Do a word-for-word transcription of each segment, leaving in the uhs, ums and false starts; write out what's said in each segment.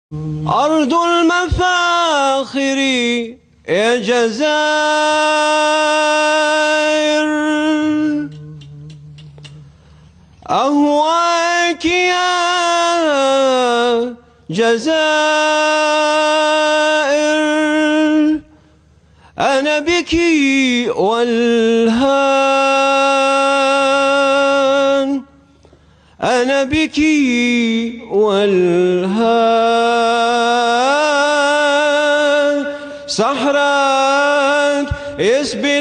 أرض المفاخر يا جزائر، أهواك يا جزائر، أنا بك والهان، أنا بك والهان، صحراك يسبي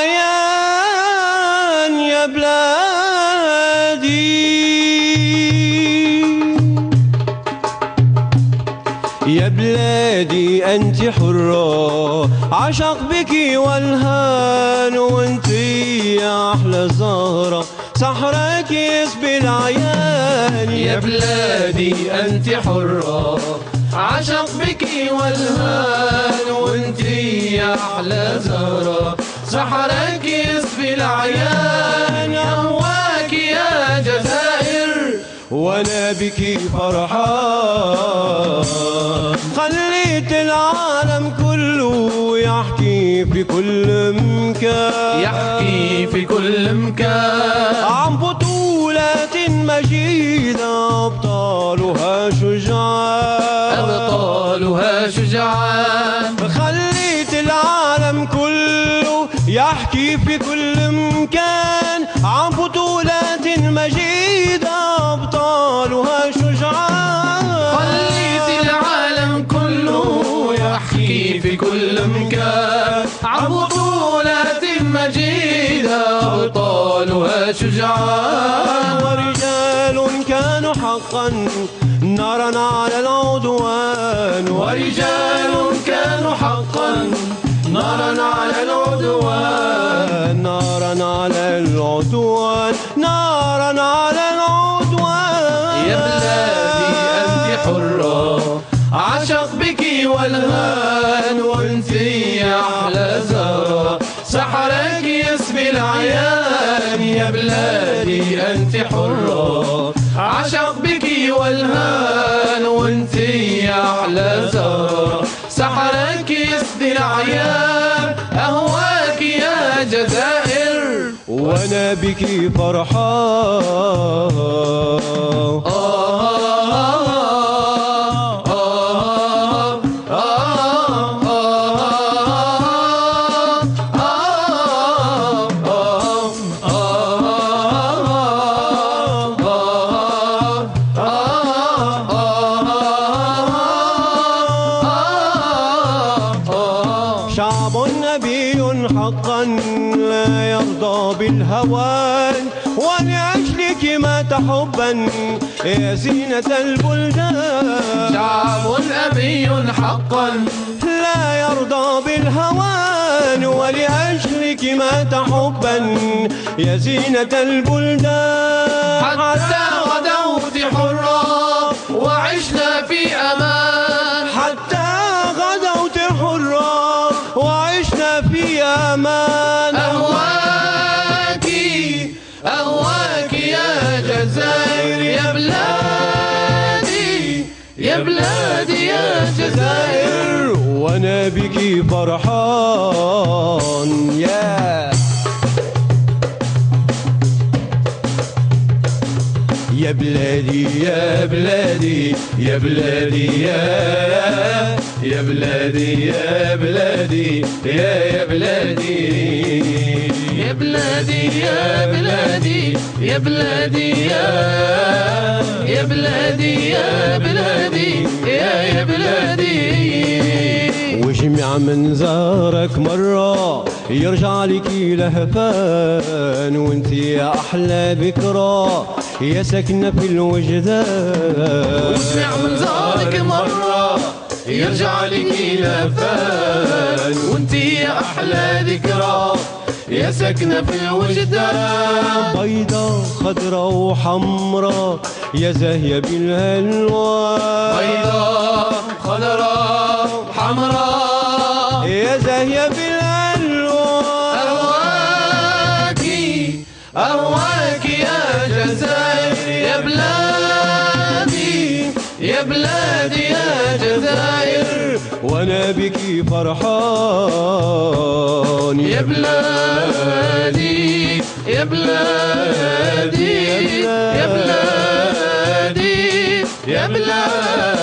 العيان يا بلادي، يا بلادي أنت حرة، عشق بك والهان، وانت يا أحلى زهرة، صحراك يسبي العيان، يا بلادي أنت حرة، عشق بك والهان، وانت يا أحلى زهرة، صحراك يسبي العيان، أهواك يا جزائر، وانا بك فرحان، خليت العالم كله يحكي في كل مكان، يحكي في كل مكان عن بطولات مجيدة أبطالها شجعان، أبطالها شجعان، خليت العالم كله يحكي في كل مكان عن بطولات مجيدة أبطالها شجعان، خليت العالم كله يحكي في كل مكان عن بطولات مجيدة أبطالها شجعان، ورجال كانوا حقا نارا على العدوان، ورجال كانوا حقا نارا على العدوان، نارا على العدوان، نارا على العدوان، يا بلادي أنت حرة، عشق بك والهان، وانت يا أحلى زهرة، سحرك يسبي العيان، يا بلادي أنت حرة، عشق بك والهان، وانت يا أحلى زهرة، سحرك يسبي العيان، أهواك يا جزائر، وانا بك فرحان. شعب نبي حقا لا يرضى بالهوان، ولأجلك مات حبا يا زينة البلدان، شعب أبي حقا لا يرضى بالهوان، ولأجلك مات حبا يا زينة البلدان، حتى غدوت حرا وعشنا في أمان، حتى غدوت حرا وعشنا في أمان، أهواك أهواك يا جزائر، يا بلادي يا بلادي يا جزائر، وانا بك فرحان. يا يا بلادي يا بلادي يا بلادي يا يا بلادي يا بلادي يا يا بلادي يا بلادي يا بلادي يا بلادي يا يا بلادي يا بلادي يا يا بلادي، وجميع من زارك مرة يرجع لك لهفان، وانت يا أحلى بكرة يا ساكنة في الوجدان، وجميع من زارك مرة يرجع لك لهفان، وانت يا أحلى ذكرى يا ساكنة في الوجدان، بيضة خضرا وحمرا يا زاهية بالألوان، بيضاء خضراء حمراء يا زاهية بالألوان، أهواك أهواك يا جزائر، يا بلادي يا بلادي يا جزائر. وانا بك فرحان يا بلادي يا بلادي يا بلادي يا بلادي